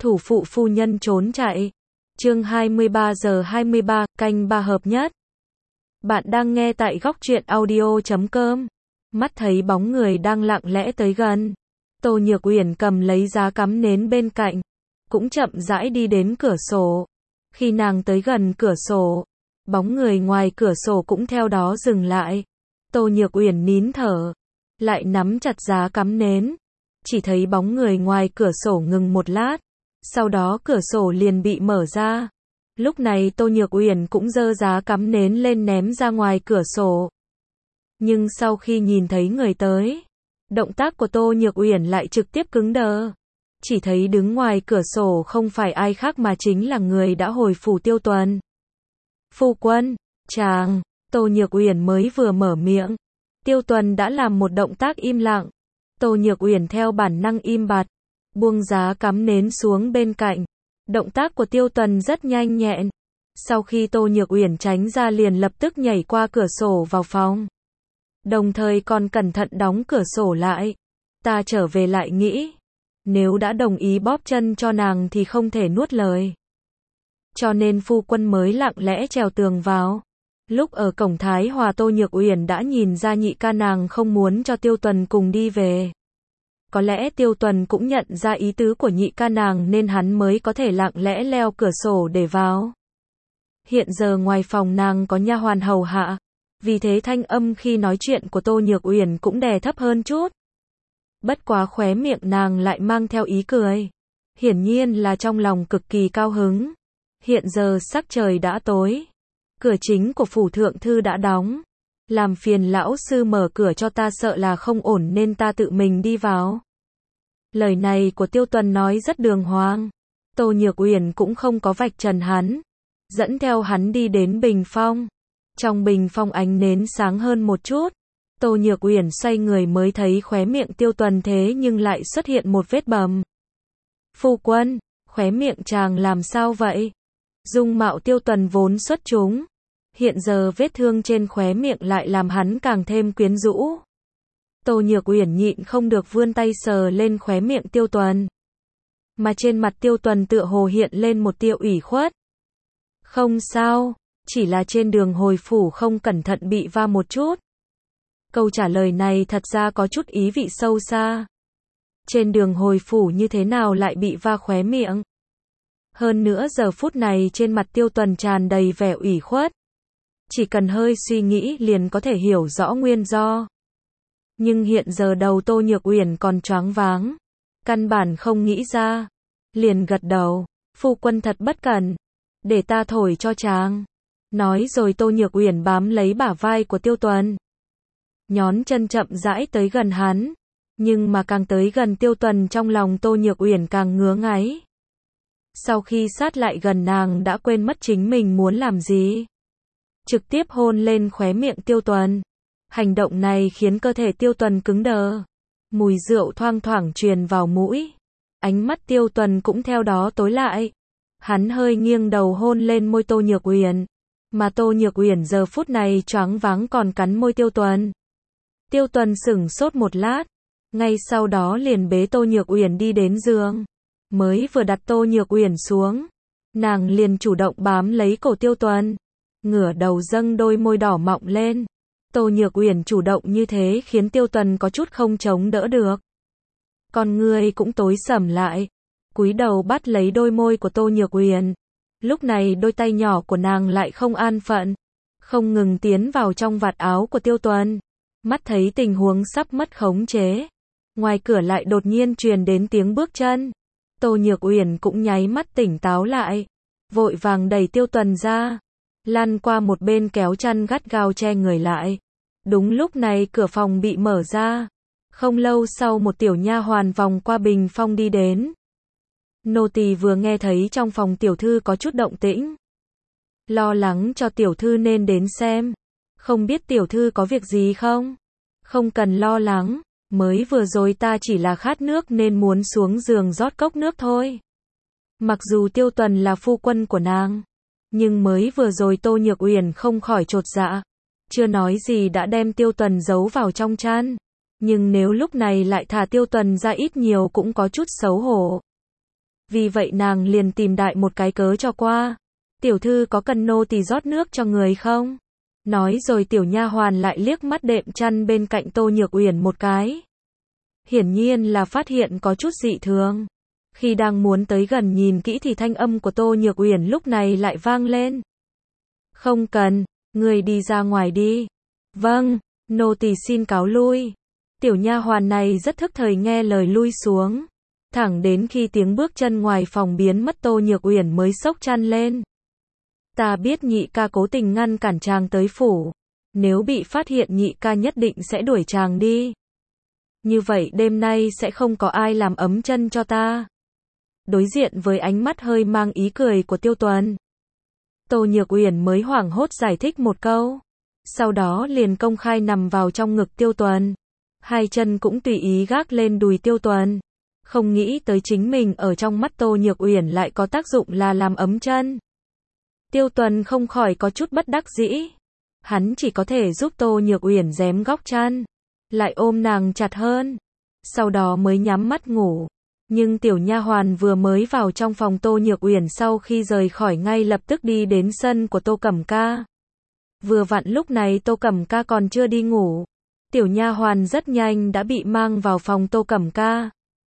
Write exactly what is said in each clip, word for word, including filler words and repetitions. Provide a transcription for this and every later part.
Thủ phụ phu nhân trốn chạy. Chương hai mươi ba giờ hai mươi ba, canh ba hợp nhất. Bạn đang nghe tại góc truyện audio chấm com. Mắt thấy bóng người đang lặng lẽ tới gần. Tô Nhược Uyển cầm lấy giá cắm nến bên cạnh, cũng chậm rãi đi đến cửa sổ. Khi nàng tới gần cửa sổ, bóng người ngoài cửa sổ cũng theo đó dừng lại. Tô Nhược Uyển nín thở, lại nắm chặt giá cắm nến. Chỉ thấy bóng người ngoài cửa sổ ngừng một lát, sau đó cửa sổ liền bị mở ra. Lúc này Tô Nhược Uyển cũng giơ giá cắm nến lên ném ra ngoài cửa sổ. Nhưng sau khi nhìn thấy người tới, động tác của Tô Nhược Uyển lại trực tiếp cứng đờ. Chỉ thấy đứng ngoài cửa sổ không phải ai khác mà chính là người đã hồi phủ Tiêu Tuần. Phu quân, chàng, Tô Nhược Uyển mới vừa mở miệng, Tiêu Tuần đã làm một động tác im lặng. Tô Nhược Uyển theo bản năng im bặt, buông giá cắm nến xuống bên cạnh. Động tác của Tiêu Tuần rất nhanh nhẹn. Sau khi Tô Nhược Uyển tránh ra liền lập tức nhảy qua cửa sổ vào phòng. Đồng thời còn cẩn thận đóng cửa sổ lại. Ta trở về lại nghĩ, nếu đã đồng ý bóp chân cho nàng thì không thể nuốt lời. Cho nên phu quân mới lặng lẽ trèo tường vào. Lúc ở cổng Thái Hòa Tô Nhược Uyển đã nhìn ra nhị ca nàng không muốn cho Tiêu Tuần cùng đi về. Có lẽ Tiêu Tuần cũng nhận ra ý tứ của nhị ca nàng nên hắn mới có thể lặng lẽ leo cửa sổ để vào. Hiện giờ ngoài phòng nàng có nha hoàn hầu hạ, vì thế thanh âm khi nói chuyện của Tô Nhược Uyển cũng đè thấp hơn chút. Bất quá khóe miệng nàng lại mang theo ý cười. Hiển nhiên là trong lòng cực kỳ cao hứng. Hiện giờ sắc trời đã tối. Cửa chính của phủ thượng thư đã đóng. Làm phiền lão sư mở cửa cho ta, sợ là không ổn nên ta tự mình đi vào. Lời này của Tiêu Tuần nói rất đường hoàng. Tô Nhược Uyển cũng không có vạch trần hắn. Dẫn theo hắn đi đến bình phong. Trong bình phong ánh nến sáng hơn một chút. Tô Nhược Uyển xoay người mới thấy khóe miệng Tiêu Tuần thế nhưng lại xuất hiện một vết bầm. Phu quân, khóe miệng chàng làm sao vậy? Dung mạo Tiêu Tuần vốn xuất chúng. Hiện giờ vết thương trên khóe miệng lại làm hắn càng thêm quyến rũ. Tô Nhược Uyển nhịn không được vươn tay sờ lên khóe miệng Tiêu Tuần. Mà trên mặt Tiêu Tuần tựa hồ hiện lên một tia ủy khuất. Không sao, chỉ là trên đường hồi phủ không cẩn thận bị va một chút. Câu trả lời này thật ra có chút ý vị sâu xa. Trên đường hồi phủ như thế nào lại bị va khóe miệng? Hơn nữa giờ phút này trên mặt Tiêu Tuần tràn đầy vẻ ủy khuất. Chỉ cần hơi suy nghĩ liền có thể hiểu rõ nguyên do. Nhưng hiện giờ đầu Tô Nhược Uyển còn choáng váng. Căn bản không nghĩ ra. Liền gật đầu. Phu quân thật bất cẩn. Để ta thổi cho chàng. Nói rồi Tô Nhược Uyển bám lấy bả vai của Tiêu Tuần. Nhón chân chậm rãi tới gần hắn. Nhưng mà càng tới gần Tiêu Tuần trong lòng Tô Nhược Uyển càng ngứa ngáy. Sau khi sát lại gần nàng đã quên mất chính mình muốn làm gì. Trực tiếp hôn lên khóe miệng Tiêu Tuần. Hành động này khiến cơ thể Tiêu Tuần cứng đờ. Mùi rượu thoang thoảng truyền vào mũi. Ánh mắt Tiêu Tuần cũng theo đó tối lại. Hắn hơi nghiêng đầu hôn lên môi Tô Nhược Uyển. Mà Tô Nhược Uyển giờ phút này choáng váng còn cắn môi Tiêu Tuần. Tiêu Tuần sửng sốt một lát. Ngay sau đó liền bế Tô Nhược Uyển đi đến giường. Mới vừa đặt Tô Nhược Uyển xuống, nàng liền chủ động bám lấy cổ Tiêu Tuần. Ngửa đầu dâng đôi môi đỏ mọng lên. Tô Nhược Uyển chủ động như thế khiến Tiêu Tuần có chút không chống đỡ được. Con ngươi cũng tối sầm lại. Cúi đầu bắt lấy đôi môi của Tô Nhược Uyển. Lúc này đôi tay nhỏ của nàng lại không an phận. Không ngừng tiến vào trong vạt áo của Tiêu Tuần. Mắt thấy tình huống sắp mất khống chế. Ngoài cửa lại đột nhiên truyền đến tiếng bước chân. Tô Nhược Uyển cũng nháy mắt tỉnh táo lại. Vội vàng đẩy Tiêu Tuần ra. Lăn qua một bên kéo chăn gắt gao che người lại. Đúng lúc này cửa phòng bị mở ra. Không lâu sau một tiểu nha hoàn vòng qua bình phong đi đến. Nô tỳ vừa nghe thấy trong phòng tiểu thư có chút động tĩnh. Lo lắng cho tiểu thư nên đến xem. Không biết tiểu thư có việc gì không? Không cần lo lắng. Mới vừa rồi ta chỉ là khát nước nên muốn xuống giường rót cốc nước thôi. Mặc dù Tiêu Tuần là phu quân của nàng. Nhưng mới vừa rồi Tô Nhược Uyển không khỏi chột dạ. Chưa nói gì đã đem Tiêu Tuần giấu vào trong chăn. Nhưng nếu lúc này lại thả Tiêu Tuần ra ít nhiều cũng có chút xấu hổ. Vì vậy nàng liền tìm đại một cái cớ cho qua. Tiểu thư có cần nô tỳ rót nước cho người không? Nói rồi tiểu nha hoàn lại liếc mắt đệm chăn bên cạnh Tô Nhược Uyển một cái. Hiển nhiên là phát hiện có chút dị thường. Khi đang muốn tới gần nhìn kỹ thì thanh âm của Tô Nhược Uyển lúc này lại vang lên. Không cần, người đi ra ngoài đi. Vâng, nô tỳ xin cáo lui. Tiểu nha hoàn này rất thức thời nghe lời lui xuống. Thẳng đến khi tiếng bước chân ngoài phòng biến mất Tô Nhược Uyển mới xốc chăn lên. Ta biết nhị ca cố tình ngăn cản chàng tới phủ. Nếu bị phát hiện nhị ca nhất định sẽ đuổi chàng đi. Như vậy đêm nay sẽ không có ai làm ấm chân cho ta. Đối diện với ánh mắt hơi mang ý cười của Tiêu Tuần, Tô Nhược Uyển mới hoảng hốt giải thích một câu. Sau đó liền công khai nằm vào trong ngực Tiêu Tuần. Hai chân cũng tùy ý gác lên đùi Tiêu Tuần. Không nghĩ tới chính mình ở trong mắt Tô Nhược Uyển lại có tác dụng là làm ấm chân. Tiêu Tuần không khỏi có chút bất đắc dĩ. Hắn chỉ có thể giúp Tô Nhược Uyển rém góc chăn, lại ôm nàng chặt hơn. Sau đó mới nhắm mắt ngủ. Nhưng tiểu nha hoàn vừa mới vào trong phòng Tô Nhược Uyển sau khi rời khỏi ngay lập tức đi đến sân của Tô Cẩm Ca. Vừa vặn lúc này Tô Cẩm Ca còn chưa đi ngủ. Tiểu nha hoàn rất nhanh đã bị mang vào phòng Tô Cẩm Ca.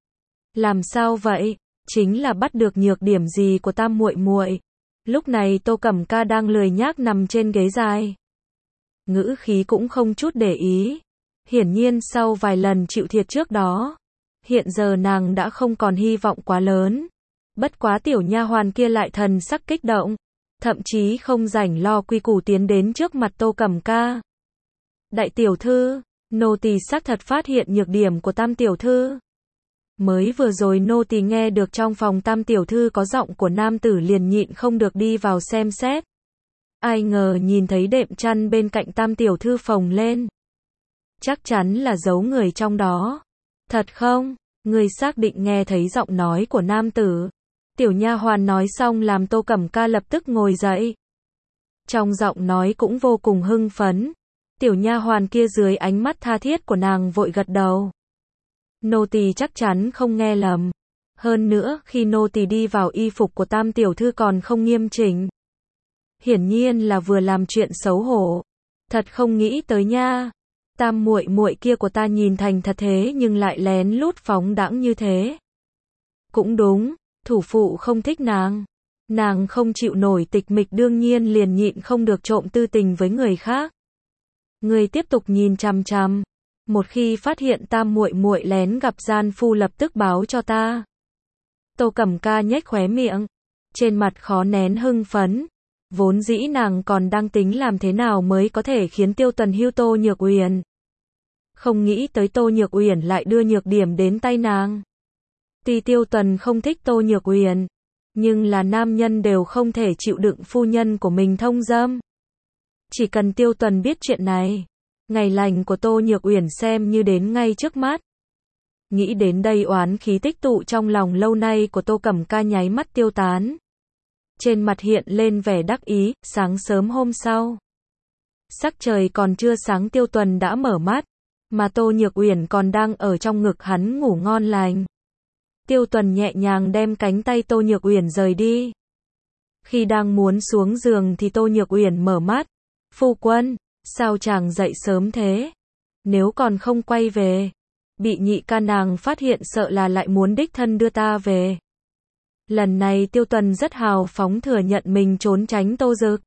Làm sao vậy? Chính là bắt được nhược điểm gì của tam muội muội? Lúc này Tô Cẩm Ca đang lười nhác nằm trên ghế dài. Ngữ khí cũng không chút để ý. Hiển nhiên sau vài lần chịu thiệt trước đó, hiện giờ nàng đã không còn hy vọng quá lớn. Bất quá tiểu nha hoàn kia lại thần sắc kích động, thậm chí không rảnh lo quy củ tiến đến trước mặt Tô Cẩm Ca. Đại tiểu thư, nô tỳ xác thật phát hiện nhược điểm của tam tiểu thư. Mới vừa rồi nô tỳ nghe được trong phòng tam tiểu thư có giọng của nam tử liền nhịn không được đi vào xem xét. Ai ngờ nhìn thấy đệm chăn bên cạnh tam tiểu thư phồng lên. Chắc chắn là giấu người trong đó. Thật không? Người xác định nghe thấy giọng nói của nam tử. Tiểu nha hoàn nói xong làm Tô Cẩm Ca lập tức ngồi dậy. Trong giọng nói cũng vô cùng hưng phấn. Tiểu nha hoàn kia dưới ánh mắt tha thiết của nàng vội gật đầu. Nô tỳ chắc chắn không nghe lầm. Hơn nữa, khi nô tỳ đi vào y phục của tam tiểu thư còn không nghiêm chỉnh. Hiển nhiên là vừa làm chuyện xấu hổ. Thật không nghĩ tới nha. Tam muội muội kia của ta nhìn thành thật thế nhưng lại lén lút phóng đãng như thế. Cũng đúng, thủ phụ không thích nàng. Nàng không chịu nổi tịch mịch đương nhiên liền nhịn không được trộm tư tình với người khác. Người tiếp tục nhìn chằm chằm. Một khi phát hiện tam muội muội lén gặp gian phu lập tức báo cho ta. Tô Cẩm Ca nhếch khóe miệng, trên mặt khó nén hưng phấn. Vốn dĩ nàng còn đang tính làm thế nào mới có thể khiến Tiêu Tuần hưu Tô Nhược Uyển. Không nghĩ tới Tô Nhược Uyển lại đưa nhược điểm đến tay nàng. Tuy Tiêu Tuần không thích Tô Nhược Uyển, nhưng là nam nhân đều không thể chịu đựng phu nhân của mình thông dâm. Chỉ cần Tiêu Tuần biết chuyện này, ngày lành của Tô Nhược Uyển xem như đến ngay trước mắt. Nghĩ đến đây oán khí tích tụ trong lòng lâu nay của Tô Cẩm Ca nháy mắt tiêu tán. Trên mặt hiện lên vẻ đắc ý. Sáng sớm hôm sau, sắc trời còn chưa sáng Tiêu Tuần đã mở mắt, mà Tô Nhược Uyển còn đang ở trong ngực hắn ngủ ngon lành. Tiêu Tuần nhẹ nhàng đem cánh tay Tô Nhược Uyển rời đi. Khi đang muốn xuống giường thì Tô Nhược Uyển mở mắt. Phu quân, sao chàng dậy sớm thế? Nếu còn không quay về, bị nhị ca nàng phát hiện sợ là lại muốn đích thân đưa ta về. Lần này Tiêu Tuần rất hào phóng thừa nhận mình trốn tránh Tô Dực.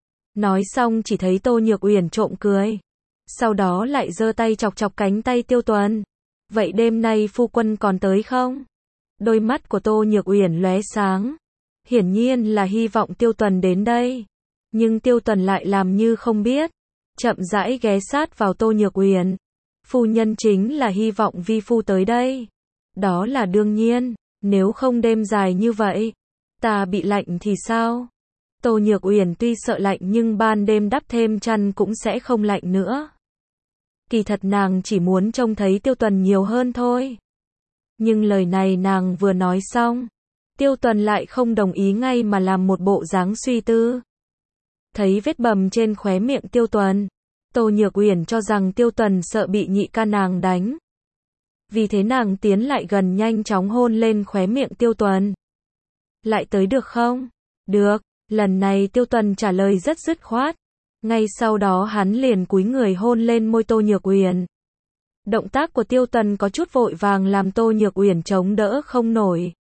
Nói xong chỉ thấy Tô Nhược Uyển trộm cười. Sau đó lại giơ tay chọc chọc cánh tay Tiêu Tuần. Vậy đêm nay phu quân còn tới không? Đôi mắt của Tô Nhược Uyển lóe sáng. Hiển nhiên là hy vọng Tiêu Tuần đến đây. Nhưng Tiêu Tuần lại làm như không biết. Chậm rãi ghé sát vào Tô Nhược Uyển. Phu nhân chính là hy vọng vi phu tới đây. Đó là đương nhiên. Nếu không đêm dài như vậy, ta bị lạnh thì sao? Tô Nhược Uyển tuy sợ lạnh nhưng ban đêm đắp thêm chăn cũng sẽ không lạnh nữa. Kỳ thật nàng chỉ muốn trông thấy Tiêu Tuần nhiều hơn thôi. Nhưng lời này nàng vừa nói xong, Tiêu Tuần lại không đồng ý ngay mà làm một bộ dáng suy tư. Thấy vết bầm trên khóe miệng Tiêu Tuần, Tô Nhược Uyển cho rằng Tiêu Tuần sợ bị nhị ca nàng đánh. Vì thế nàng tiến lại gần nhanh chóng hôn lên khóe miệng Tiêu Tuần. Lại tới được không? Được, lần này Tiêu Tuần trả lời rất dứt khoát. Ngay sau đó hắn liền cúi người hôn lên môi Tô Nhược Uyển. Động tác của Tiêu Tuần có chút vội vàng làm Tô Nhược Uyển chống đỡ không nổi.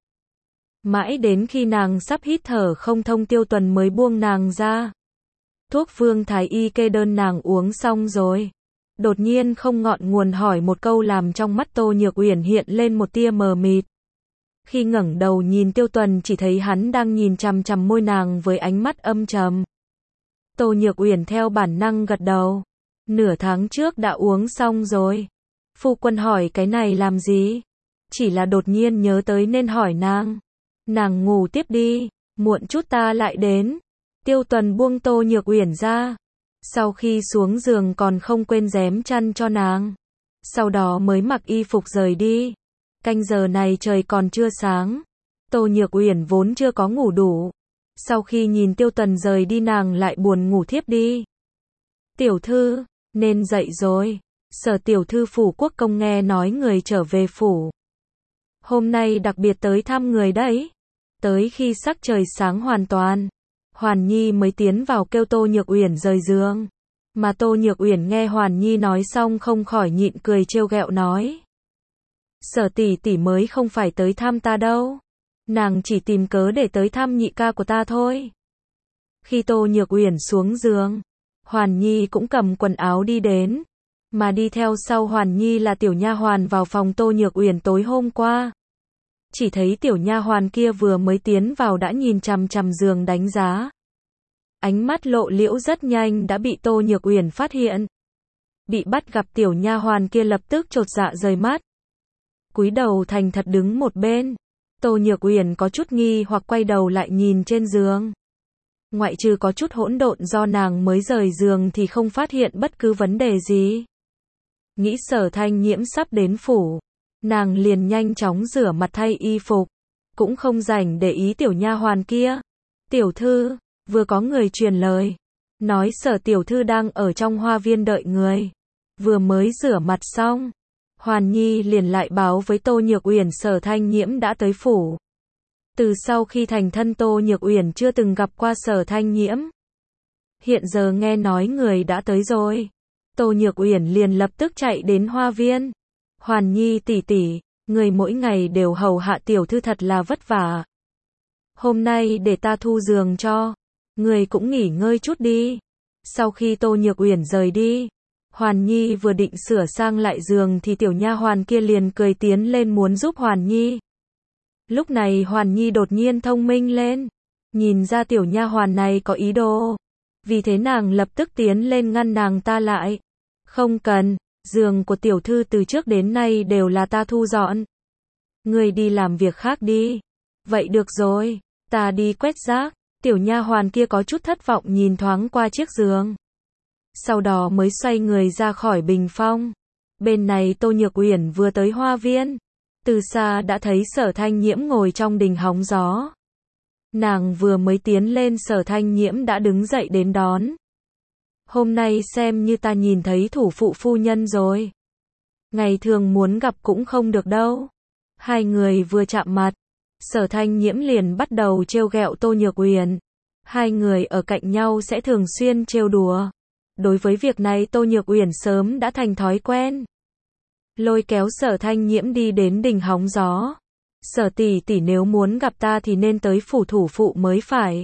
Mãi đến khi nàng sắp hít thở không thông Tiêu Tuần mới buông nàng ra. Thuốc Vương Thái Y kê đơn nàng uống xong rồi. Đột nhiên không ngọn nguồn hỏi một câu làm trong mắt Tô Nhược Uyển hiện lên một tia mờ mịt. Khi ngẩng đầu nhìn Tiêu Tuần chỉ thấy hắn đang nhìn chằm chằm môi nàng với ánh mắt âm trầm. Tô Nhược Uyển theo bản năng gật đầu. Nửa tháng trước đã uống xong rồi. Phu quân hỏi cái này làm gì? Chỉ là đột nhiên nhớ tới nên hỏi nàng. Nàng ngủ tiếp đi, muộn chút ta lại đến. Tiêu Tuần buông Tô Nhược Uyển ra. Sau khi xuống giường còn không quên rém chăn cho nàng. Sau đó mới mặc y phục rời đi. Canh giờ này trời còn chưa sáng. Tô Nhược Uyển vốn chưa có ngủ đủ. Sau khi nhìn Tiêu Tuần rời đi nàng lại buồn ngủ thiếp đi. Tiểu thư, nên dậy rồi. Sở tiểu thư phủ quốc công nghe nói người trở về phủ. Hôm nay đặc biệt tới thăm người đấy. Tới khi sắc trời sáng hoàn toàn, Hoàn Nhi mới tiến vào kêu Tô Nhược Uyển rời giường. Mà Tô Nhược Uyển nghe Hoàn Nhi nói xong không khỏi nhịn cười trêu ghẹo nói. Sở tỷ tỷ mới không phải tới thăm ta đâu. Nàng chỉ tìm cớ để tới thăm nhị ca của ta thôi. Khi Tô Nhược Uyển xuống giường, Hoàn Nhi cũng cầm quần áo đi đến. Mà đi theo sau Hoàn Nhi là tiểu nha hoàn vào phòng Tô Nhược Uyển tối hôm qua. Chỉ thấy tiểu nha hoàn kia vừa mới tiến vào đã nhìn chằm chằm giường đánh giá. Ánh mắt lộ liễu rất nhanh đã bị Tô Nhược Uyển phát hiện. Bị bắt gặp tiểu nha hoàn kia lập tức chột dạ rời mắt. Cúi đầu thành thật đứng một bên. Tô Nhược Uyển có chút nghi hoặc quay đầu lại nhìn trên giường. Ngoại trừ có chút hỗn độn do nàng mới rời giường thì không phát hiện bất cứ vấn đề gì. Nghĩ Sở Thanh Nhiễm sắp đến phủ. Nàng liền nhanh chóng rửa mặt thay y phục. Cũng không rảnh để ý tiểu nha hoàn kia. Tiểu thư, vừa có người truyền lời. Nói Sở tiểu thư đang ở trong hoa viên đợi người. Vừa mới rửa mặt xong. Hoàn Nhi liền lại báo với Tô Nhược Uyển Sở Thanh Nhiễm đã tới phủ. Từ sau khi thành thân Tô Nhược Uyển chưa từng gặp qua Sở Thanh Nhiễm. Hiện giờ nghe nói người đã tới rồi. Tô Nhược Uyển liền lập tức chạy đến hoa viên. Hoàn Nhi tỷ tỷ, người mỗi ngày đều hầu hạ tiểu thư thật là vất vả. Hôm nay để ta thu giường cho. Người cũng nghỉ ngơi chút đi. Sau khi Tô Nhược Uyển rời đi, Hoàn Nhi vừa định sửa sang lại giường thì tiểu nha hoàn kia liền cười tiến lên muốn giúp Hoàn Nhi. Lúc này Hoàn Nhi đột nhiên thông minh lên, nhìn ra tiểu nha hoàn này có ý đồ, vì thế nàng lập tức tiến lên ngăn nàng ta lại. Không cần, giường của tiểu thư từ trước đến nay đều là ta thu dọn. Ngươi đi làm việc khác đi. Vậy được rồi, ta đi quét rác. Tiểu nha hoàn kia có chút thất vọng nhìn thoáng qua chiếc giường. Sau đó mới xoay người ra khỏi bình phong. Bên này Tô Nhược Uyển vừa tới hoa viên. Từ xa đã thấy Sở Thanh Nhiễm ngồi trong đình hóng gió. Nàng vừa mới tiến lên Sở Thanh Nhiễm đã đứng dậy đến đón. Hôm nay xem như ta nhìn thấy thủ phụ phu nhân rồi. Ngày thường muốn gặp cũng không được đâu. Hai người vừa chạm mặt. Sở Thanh Nhiễm liền bắt đầu trêu ghẹo Tô Nhược Uyển. Hai người ở cạnh nhau sẽ thường xuyên trêu đùa. Đối với việc này Tô Nhược Uyển sớm đã thành thói quen. Lôi kéo Sở Thanh Nhiễm đi đến đình hóng gió. Sở tỷ tỷ nếu muốn gặp ta thì nên tới phủ thủ phụ mới phải.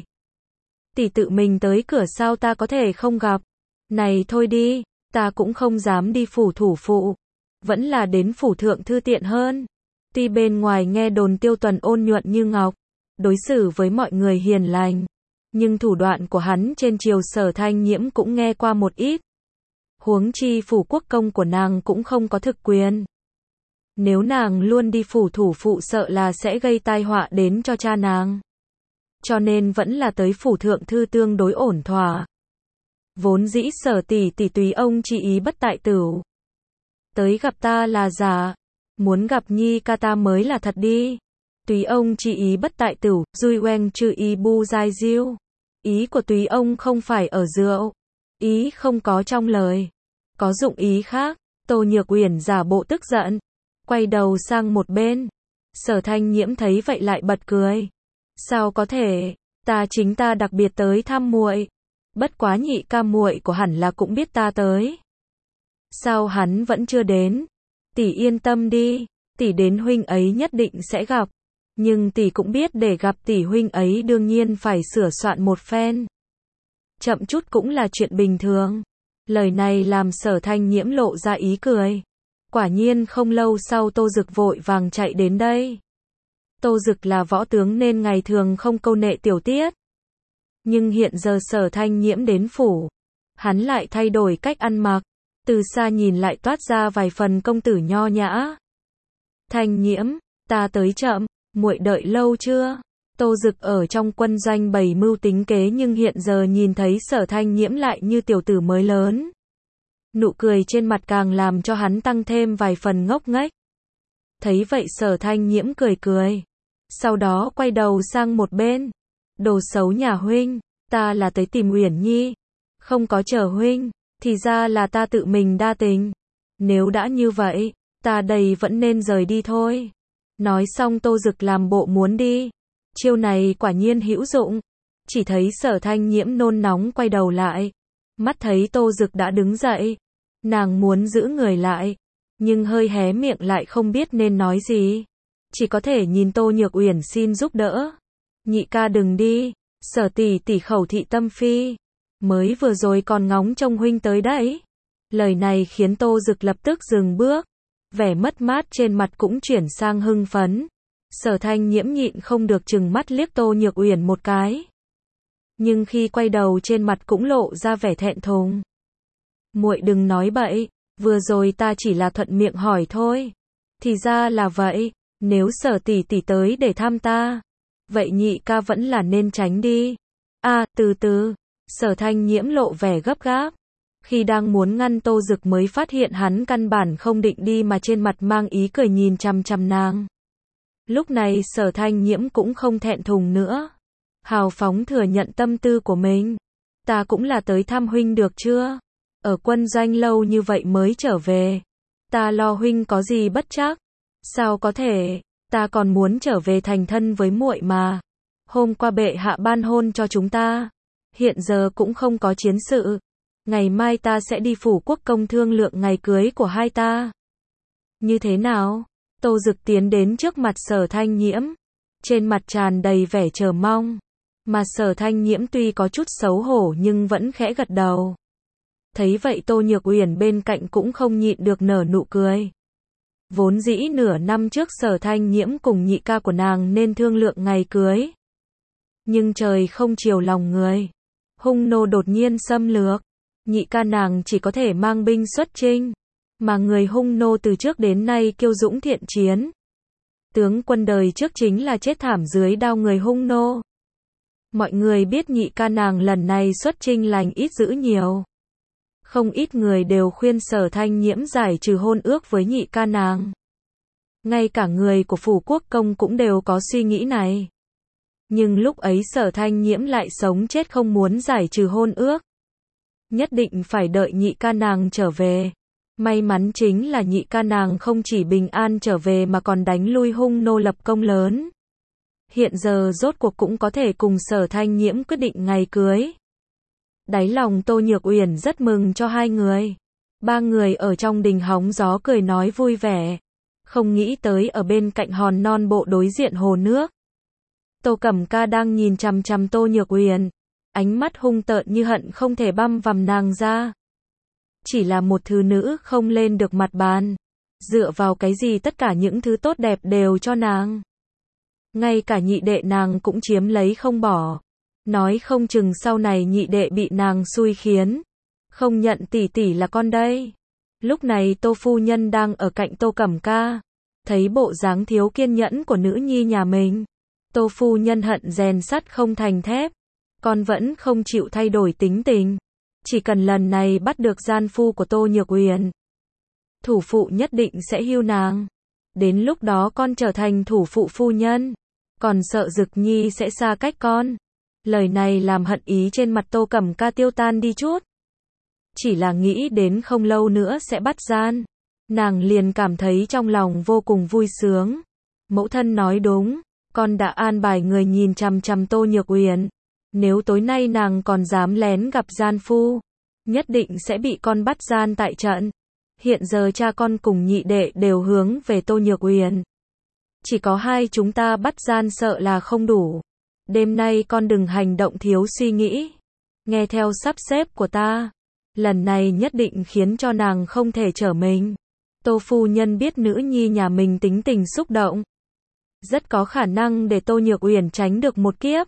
Tỷ tự mình tới cửa sao ta có thể không gặp. Này thôi đi, ta cũng không dám đi phủ thủ phụ. Vẫn là đến phủ thượng thư tiện hơn. Tuy bên ngoài nghe đồn Tiêu Tuần ôn nhuận như ngọc, đối xử với mọi người hiền lành, nhưng thủ đoạn của hắn trên triều Sở Thanh Nhiễm cũng nghe qua một ít. Huống chi phủ quốc công của nàng cũng không có thực quyền. Nếu nàng luôn đi phủ thủ phụ sợ là sẽ gây tai họa đến cho cha nàng. Cho nên vẫn là tới phủ thượng thư tương đối ổn thỏa. Vốn dĩ Sở tỷ tỷ tùy ông chi ý bất tại tửu. Tới gặp ta là giả. Muốn gặp Nhi ca ta mới là thật đi. Tùy ông chi ý bất tại tửu, dui oanh chư y bu giai diêu. Ý của tùy ông không phải ở rượu. Ý không có trong lời. Có dụng ý khác. Tô Nhược Uyển giả bộ tức giận. Quay đầu sang một bên. Sở Thanh Nhiễm thấy vậy lại bật cười. Sao có thể, ta chính ta đặc biệt tới thăm muội. Bất quá nhị ca muội của hẳn là cũng biết ta tới. Sao hắn vẫn chưa đến? Tỷ yên tâm đi, tỷ đến huynh ấy nhất định sẽ gặp. Nhưng tỷ cũng biết để gặp tỷ huynh ấy đương nhiên phải sửa soạn một phen. Chậm chút cũng là chuyện bình thường. Lời này làm Sở Thanh Nhiễm lộ ra ý cười. Quả nhiên không lâu sau Tô Dực vội vàng chạy đến đây. Tô Dực là võ tướng nên ngày thường không câu nệ tiểu tiết. Nhưng hiện giờ Sở Thanh Nhiễm đến phủ, hắn lại thay đổi cách ăn mặc, từ xa nhìn lại toát ra vài phần công tử nho nhã. Thanh Nhiễm, ta tới chậm, muội đợi lâu chưa? Tô Dực ở trong quân doanh bày mưu tính kế nhưng hiện giờ nhìn thấy Sở Thanh Nhiễm lại như tiểu tử mới lớn. Nụ cười trên mặt càng làm cho hắn tăng thêm vài phần ngốc nghếch. Thấy vậy Sở Thanh Nhiễm cười cười. Sau đó quay đầu sang một bên. Đồ xấu nhà huynh, ta là tới tìm Uyển Nhi. Không có chờ huynh, thì ra là ta tự mình đa tình. Nếu đã như vậy, ta đây vẫn nên rời đi thôi. Nói xong Tô Dực làm bộ muốn đi. Chiêu này quả nhiên hữu dụng. Chỉ thấy Sở Thanh Nhiễm nôn nóng quay đầu lại. Mắt thấy Tô Dực đã đứng dậy. Nàng muốn giữ người lại. Nhưng hơi hé miệng lại không biết nên nói gì. Chỉ có thể nhìn Tô Nhược Uyển xin giúp đỡ. Nhị ca đừng đi. Sở tỷ tỷ khẩu thị tâm phi. Mới vừa rồi còn ngóng trông huynh tới đấy. Lời này khiến Tô Dực lập tức dừng bước. Vẻ mất mát trên mặt cũng chuyển sang hưng phấn. Sở Thanh Nhiễm nhịn không được chừng mắt liếc Tô Nhược Uyển một cái. Nhưng khi quay đầu trên mặt cũng lộ ra vẻ thẹn thùng. Muội đừng nói bậy, vừa rồi ta chỉ là thuận miệng hỏi thôi. Thì ra là vậy, nếu Sở tỷ tỷ tới để thăm ta, vậy nhị ca vẫn là nên tránh đi. A, à, từ từ, Sở Thanh Nhiễm lộ vẻ gấp gáp. Khi đang muốn ngăn Tô Dực mới phát hiện hắn căn bản không định đi mà trên mặt mang ý cười nhìn chằm chằm nàng. Lúc này Sở Thanh Nhiễm cũng không thẹn thùng nữa. Hào phóng thừa nhận tâm tư của mình. Ta cũng là tới thăm huynh được chưa? Ở quân doanh lâu như vậy mới trở về. Ta lo huynh có gì bất trắc. Sao có thể, ta còn muốn trở về thành thân với muội mà. Hôm qua bệ hạ ban hôn cho chúng ta. Hiện giờ cũng không có chiến sự. Ngày mai ta sẽ đi phủ quốc công thương lượng ngày cưới của hai ta. Như thế nào? Tô Dực tiến đến trước mặt Sở Thanh Nhiễm. Trên mặt tràn đầy vẻ chờ mong. Mà Sở Thanh Nhiễm tuy có chút xấu hổ nhưng vẫn khẽ gật đầu. Thấy vậy Tô Nhược Uyển bên cạnh cũng không nhịn được nở nụ cười. Vốn dĩ nửa năm trước Sở Thanh Nhiễm cùng nhị ca của nàng nên thương lượng ngày cưới. Nhưng trời không chiều lòng người. Hung nô đột nhiên xâm lược. Nhị ca nàng chỉ có thể mang binh xuất chinh. Mà người hung nô từ trước đến nay kiêu dũng thiện chiến. Tướng quân đời trước chính là chết thảm dưới đao người hung nô. Mọi người biết nhị ca nàng lần này xuất chinh lành ít dữ nhiều. Không ít người đều khuyên Sở Thanh Nhiễm giải trừ hôn ước với nhị ca nàng. Ngay cả người của phủ quốc công cũng đều có suy nghĩ này. Nhưng lúc ấy Sở Thanh Nhiễm lại sống chết không muốn giải trừ hôn ước. Nhất định phải đợi nhị ca nàng trở về. May mắn chính là nhị ca nàng không chỉ bình an trở về mà còn đánh lui hung nô lập công lớn. Hiện giờ rốt cuộc cũng có thể cùng Sở Thanh Nhiễm quyết định ngày cưới. Đáy lòng Tô Nhược Uyển rất mừng cho hai người. Ba người ở trong đình hóng gió cười nói vui vẻ. Không nghĩ tới ở bên cạnh hòn non bộ đối diện hồ nước. Tô Cẩm Ca đang nhìn chằm chằm Tô Nhược Uyển. Ánh mắt hung tợn như hận không thể băm vằm nàng ra. Chỉ là một thứ nữ không lên được mặt bàn. Dựa vào cái gì tất cả những thứ tốt đẹp đều cho nàng. Ngay cả nhị đệ nàng cũng chiếm lấy không bỏ. Nói không chừng sau này nhị đệ bị nàng xui khiến. Không nhận tỷ tỷ là con đây. Lúc này Tô phu nhân đang ở cạnh Tô Cẩm Ca. Thấy bộ dáng thiếu kiên nhẫn của nữ nhi nhà mình. Tô phu nhân hận rèn sắt không thành thép. Con vẫn không chịu thay đổi tính tình. Chỉ cần lần này bắt được gian phu của Tô Nhược Uyển. Thủ phụ nhất định sẽ hưu nàng. Đến lúc đó con trở thành thủ phụ phu nhân. Còn sợ Dực Nhi sẽ xa cách con. Lời này làm hận ý trên mặt Tô Cẩm Ca tiêu tan đi chút. Chỉ là nghĩ đến không lâu nữa sẽ bắt gian. Nàng liền cảm thấy trong lòng vô cùng vui sướng. Mẫu thân nói đúng. con đã an bài người nhìn chằm chằm Tô Nhược Uyển. Nếu tối nay nàng còn dám lén gặp gian phu, nhất định sẽ bị con bắt gian tại trận. Hiện giờ cha con cùng nhị đệ đều hướng về Tô Nhược Uyển. Chỉ có hai chúng ta bắt gian sợ là không đủ. Đêm nay con đừng hành động thiếu suy nghĩ. Nghe theo sắp xếp của ta. Lần này nhất định khiến cho nàng không thể trở mình. Tô phu nhân biết nữ nhi nhà mình tính tình xúc động. Rất có khả năng để Tô Nhược Uyển tránh được một kiếp.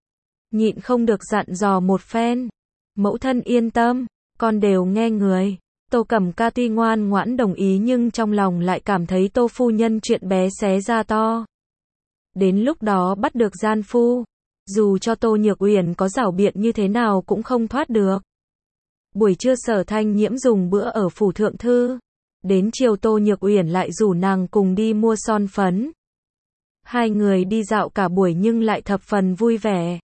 Nhịn không được dặn dò một phen. Mẫu thân yên tâm, con đều nghe người. Tô Cẩm Ca tuy ngoan ngoãn đồng ý nhưng trong lòng lại cảm thấy Tô phu nhân chuyện bé xé ra to. Đến lúc đó bắt được gian phu, dù cho Tô Nhược Uyển có giảo biện như thế nào cũng không thoát được. Buổi trưa Sở Thanh Nhiễm dùng bữa ở phủ thượng thư. Đến chiều Tô Nhược Uyển lại rủ nàng cùng đi mua son phấn. Hai người đi dạo cả buổi nhưng lại thập phần vui vẻ.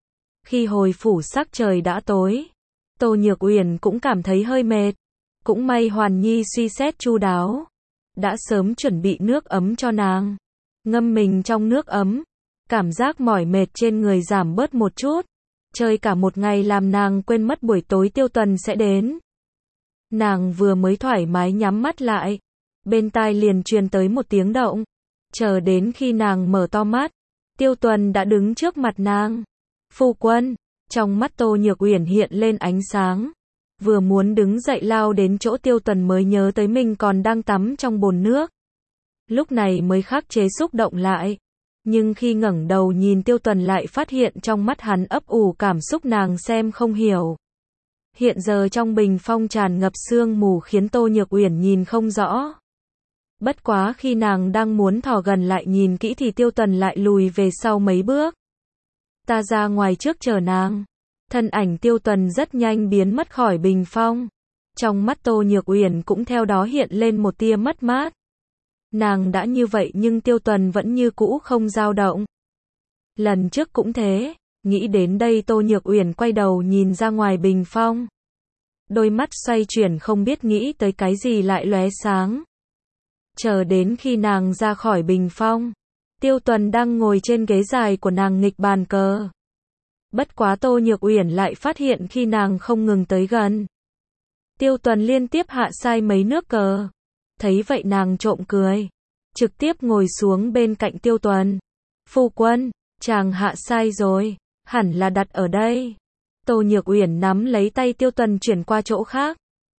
Khi hồi phủ sắc trời đã tối, Tô Nhược Uyển cũng cảm thấy hơi mệt. Cũng may Hoàn Nhi suy xét chu đáo, đã sớm chuẩn bị nước ấm cho nàng. Ngâm mình trong nước ấm, cảm giác mỏi mệt trên người giảm bớt một chút. Chơi cả một ngày làm nàng quên mất buổi tối Tiêu Tuần sẽ đến. Nàng vừa mới thoải mái nhắm mắt lại, bên tai liền truyền tới một tiếng động. Chờ đến khi nàng mở to mắt, Tiêu Tuần đã đứng trước mặt nàng. Phu quân, trong mắt Tô Nhược Uyển hiện lên ánh sáng. Vừa muốn đứng dậy lao đến chỗ Tiêu Tuần mới nhớ tới mình còn đang tắm trong bồn nước. Lúc này mới khắc chế xúc động lại. Nhưng khi ngẩng đầu nhìn Tiêu Tuần lại phát hiện trong mắt hắn ấp ủ cảm xúc nàng xem không hiểu. Hiện giờ trong bình phong tràn ngập sương mù khiến Tô Nhược Uyển nhìn không rõ. Bất quá khi nàng đang muốn thò gần lại nhìn kỹ thì Tiêu Tuần lại lùi về sau mấy bước. Ta ra ngoài trước chờ nàng. Thân ảnh Tiêu Tuần rất nhanh biến mất khỏi bình phong. Trong mắt Tô Nhược Uyển cũng theo đó hiện lên một tia mất mát. Nàng đã như vậy nhưng Tiêu Tuần vẫn như cũ không dao động. Lần trước cũng thế. Nghĩ đến đây Tô Nhược Uyển quay đầu nhìn ra ngoài bình phong. Đôi mắt xoay chuyển không biết nghĩ tới cái gì lại lóe sáng. Chờ đến khi nàng ra khỏi bình phong, Tiêu Tuần đang ngồi trên ghế dài của nàng nghịch bàn cờ. Bất quá Tô Nhược Uyển lại phát hiện khi nàng không ngừng tới gần, Tiêu Tuần liên tiếp hạ sai mấy nước cờ. Thấy vậy nàng trộm cười, trực tiếp ngồi xuống bên cạnh Tiêu Tuần. Phu quân, chàng hạ sai rồi, hẳn là đặt ở đây. Tô Nhược Uyển nắm lấy tay Tiêu Tuần chuyển qua chỗ khác.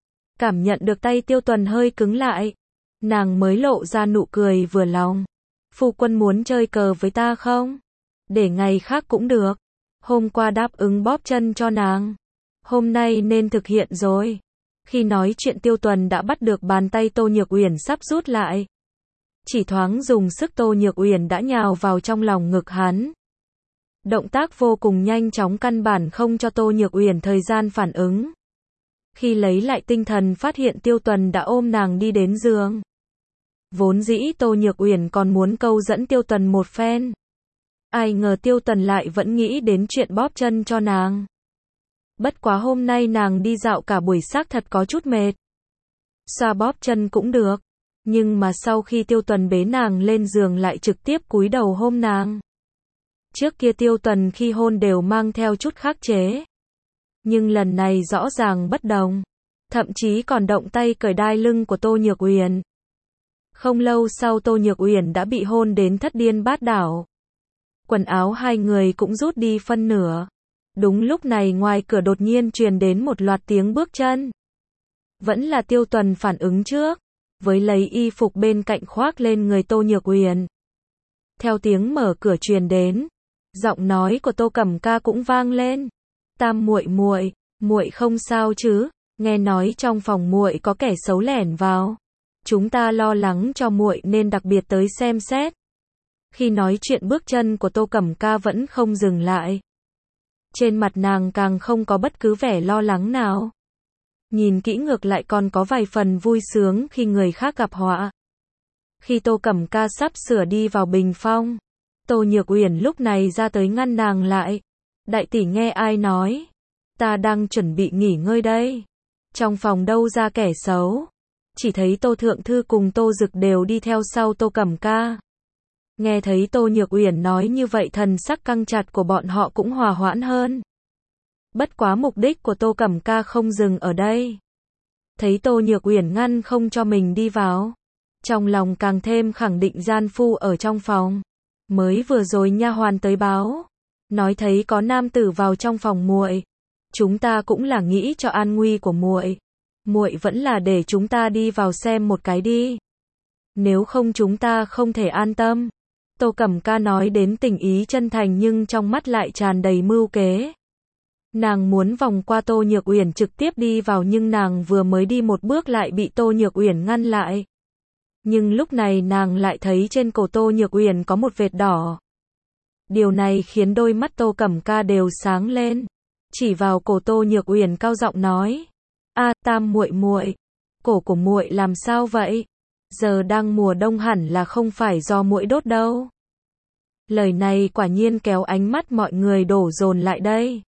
Cảm nhận được tay Tiêu Tuần hơi cứng lại, nàng mới lộ ra nụ cười vừa lòng. Phu quân muốn chơi cờ với ta không? Để ngày khác cũng được. Hôm qua đáp ứng bóp chân cho nàng, hôm nay nên thực hiện rồi. Khi nói chuyện Tiêu Tuần đã bắt được bàn tay Tô Nhược Uyển sắp rút lại. Chỉ thoáng dùng sức Tô Nhược Uyển đã nhào vào trong lòng ngực hắn. Động tác vô cùng nhanh chóng căn bản không cho Tô Nhược Uyển thời gian phản ứng. Khi lấy lại tinh thần phát hiện Tiêu Tuần đã ôm nàng đi đến giường. Vốn dĩ Tô Nhược Uyển còn muốn câu dẫn Tiêu Tuần một phen. Ai ngờ Tiêu Tuần lại vẫn nghĩ đến chuyện bóp chân cho nàng. Bất quá hôm nay nàng đi dạo cả buổi xác thật có chút mệt. Xoa bóp chân cũng được. Nhưng mà sau khi Tiêu Tuần bế nàng lên giường lại trực tiếp cúi đầu hôn nàng. Trước kia Tiêu Tuần khi hôn đều mang theo chút khắc chế. Nhưng lần này rõ ràng bất đồng. Thậm chí còn động tay cởi đai lưng của Tô Nhược Uyển. Không lâu sau Tô Nhược Uyển đã bị hôn đến thất điên bát đảo. Quần áo hai người cũng rút đi phân nửa. Đúng lúc này ngoài cửa đột nhiên truyền đến một loạt tiếng bước chân. Vẫn là Tiêu Tuần phản ứng trước, với lấy y phục bên cạnh khoác lên người Tô Nhược Uyển. Theo tiếng mở cửa truyền đến, giọng nói của Tô Cẩm Ca cũng vang lên. Tam muội muội, muội không sao chứ? Nghe nói trong phòng muội có kẻ xấu lẻn vào. Chúng ta lo lắng cho muội nên đặc biệt tới xem xét. Khi nói chuyện bước chân của Tô Cẩm Ca vẫn không dừng lại. Trên mặt nàng càng không có bất cứ vẻ lo lắng nào. Nhìn kỹ ngược lại còn có vài phần vui sướng khi người khác gặp họa. Khi Tô Cẩm Ca sắp sửa đi vào bình phong, Tô Nhược Uyển lúc này ra tới ngăn nàng lại. Đại tỷ nghe ai nói? Ta đang chuẩn bị nghỉ ngơi đây. Trong phòng đâu ra kẻ xấu. Chỉ thấy Tô Thượng Thư cùng Tô Dực đều đi theo sau Tô Cẩm Ca. Nghe thấy Tô Nhược Uyển nói như vậy, thần sắc căng chặt của bọn họ cũng hòa hoãn hơn. Bất quá mục đích của Tô Cẩm Ca không dừng ở đây. Thấy Tô Nhược Uyển ngăn không cho mình đi vào, trong lòng càng thêm khẳng định gian phu ở trong phòng. Mới vừa rồi nha hoàn tới báo, nói thấy có nam tử vào trong phòng muội. Chúng ta cũng là nghĩ cho an nguy của muội. Muội vẫn là để chúng ta đi vào xem một cái đi. Nếu không chúng ta không thể an tâm. Tô Cẩm Ca nói đến tình ý chân thành nhưng trong mắt lại tràn đầy mưu kế. Nàng muốn vòng qua Tô Nhược Uyển trực tiếp đi vào nhưng nàng vừa mới đi một bước lại bị Tô Nhược Uyển ngăn lại. Nhưng lúc này nàng lại thấy trên cổ Tô Nhược Uyển có một vệt đỏ. Điều này khiến đôi mắt Tô Cẩm Ca đều sáng lên. Chỉ vào cổ Tô Nhược Uyển cao giọng nói: "A, Tam muội muội, cổ của muội làm sao vậy? Giờ đang mùa đông hẳn là không phải do muỗi đốt đâu." Lời này quả nhiên kéo ánh mắt mọi người đổ dồn lại đây.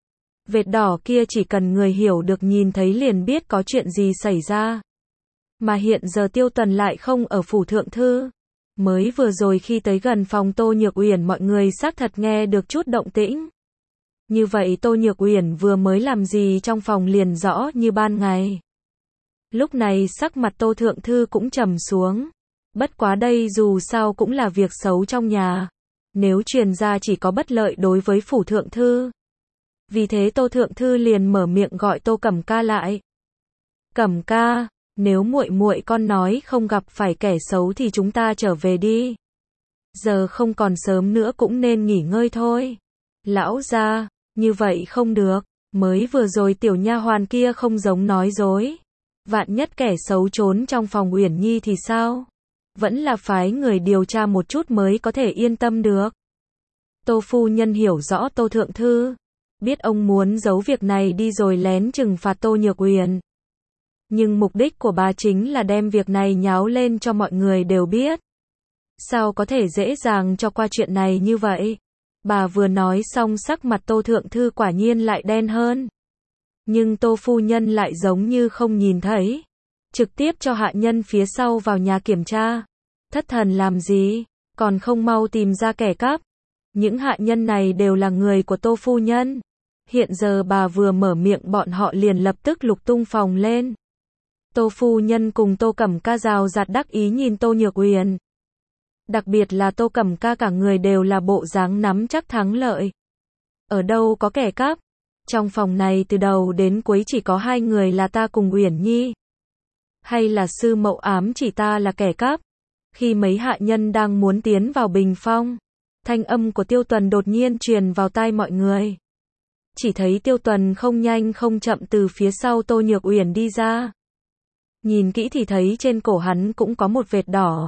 Vệt đỏ kia chỉ cần người hiểu được nhìn thấy liền biết có chuyện gì xảy ra. Mà hiện giờ Tiêu Tần lại không ở phủ thượng thư. Mới vừa rồi khi tới gần phòng Tô Nhược Uyển mọi người xác thật nghe được chút động tĩnh. Như vậy Tô Nhược Uyển vừa mới làm gì trong phòng liền rõ như ban ngày. Lúc này sắc mặt Tô Thượng Thư cũng trầm xuống. Bất quá đây dù sao cũng là việc xấu trong nhà. Nếu truyền ra chỉ có bất lợi đối với phủ Thượng Thư. Vì thế Tô Thượng Thư liền mở miệng gọi Tô Cẩm Ca lại. "Cẩm Ca, nếu muội muội con nói không gặp phải kẻ xấu thì chúng ta trở về đi. Giờ không còn sớm nữa cũng nên nghỉ ngơi thôi." "Lão gia, như vậy không được, mới vừa rồi tiểu nha hoàn kia không giống nói dối. Vạn nhất kẻ xấu trốn trong phòng Uyển Nhi thì sao? Vẫn là phái người điều tra một chút mới có thể yên tâm được." Tô phu nhân hiểu rõ Tô Thượng Thư, biết ông muốn giấu việc này đi rồi lén trừng phạt Tô Nhược Uyển. Nhưng mục đích của bà chính là đem việc này nháo lên cho mọi người đều biết. Sao có thể dễ dàng cho qua chuyện này như vậy? Bà vừa nói xong sắc mặt Tô Thượng Thư quả nhiên lại đen hơn. Nhưng Tô phu nhân lại giống như không nhìn thấy. Trực tiếp cho hạ nhân phía sau vào nhà kiểm tra. Thất thần làm gì? Còn không mau tìm ra kẻ cắp. Những hạ nhân này đều là người của Tô phu nhân. Hiện giờ bà vừa mở miệng bọn họ liền lập tức lục tung phòng lên. Tô phu nhân cùng Tô Cẩm Ca rào rạt đắc ý nhìn Tô Nhược Uyển. Đặc biệt là Tô Cẩm Ca cả người đều là bộ dáng nắm chắc thắng lợi. Ở đâu có kẻ cắp? Trong phòng này từ đầu đến cuối chỉ có hai người là ta cùng Uyển Nhi. Hay là sư mẫu ám chỉ ta là kẻ cắp? Khi mấy hạ nhân đang muốn tiến vào bình phong, thanh âm của Tiêu Tuần đột nhiên truyền vào tai mọi người. Chỉ thấy Tiêu Tuần không nhanh không chậm từ phía sau Tô Nhược Uyển đi ra. Nhìn kỹ thì thấy trên cổ hắn cũng có một vệt đỏ.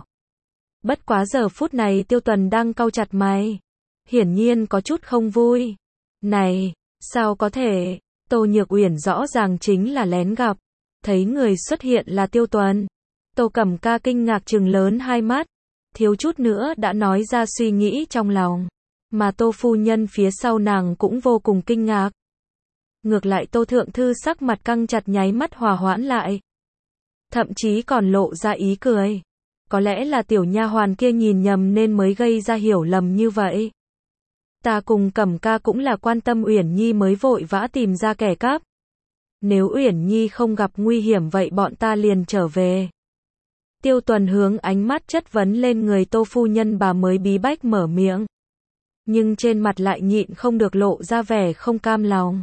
Bất quá giờ phút này Tiêu Tuần đang cau chặt mày. Hiển nhiên có chút không vui. Này, sao có thể? Tô Nhược Uyển rõ ràng chính là lén gặp. Thấy người xuất hiện là Tiêu Tuần. Tô Cẩm Ca kinh ngạc trừng lớn hai mắt. Thiếu chút nữa đã nói ra suy nghĩ trong lòng. Mà Tô phu nhân phía sau nàng cũng vô cùng kinh ngạc. Ngược lại Tô Thượng Thư sắc mặt căng chặt nháy mắt hòa hoãn lại. Thậm chí còn lộ ra ý cười. Có lẽ là tiểu nha hoàn kia nhìn nhầm nên mới gây ra hiểu lầm như vậy. Ta cùng Cẩm Ca cũng là quan tâm Uyển Nhi mới vội vã tìm ra kẻ cắp. Nếu Uyển Nhi không gặp nguy hiểm vậy bọn ta liền trở về. Tiêu Tuần hướng ánh mắt chất vấn lên người Tô phu nhân, bà mới bí bách mở miệng. Nhưng trên mặt lại nhịn không được lộ ra vẻ không cam lòng.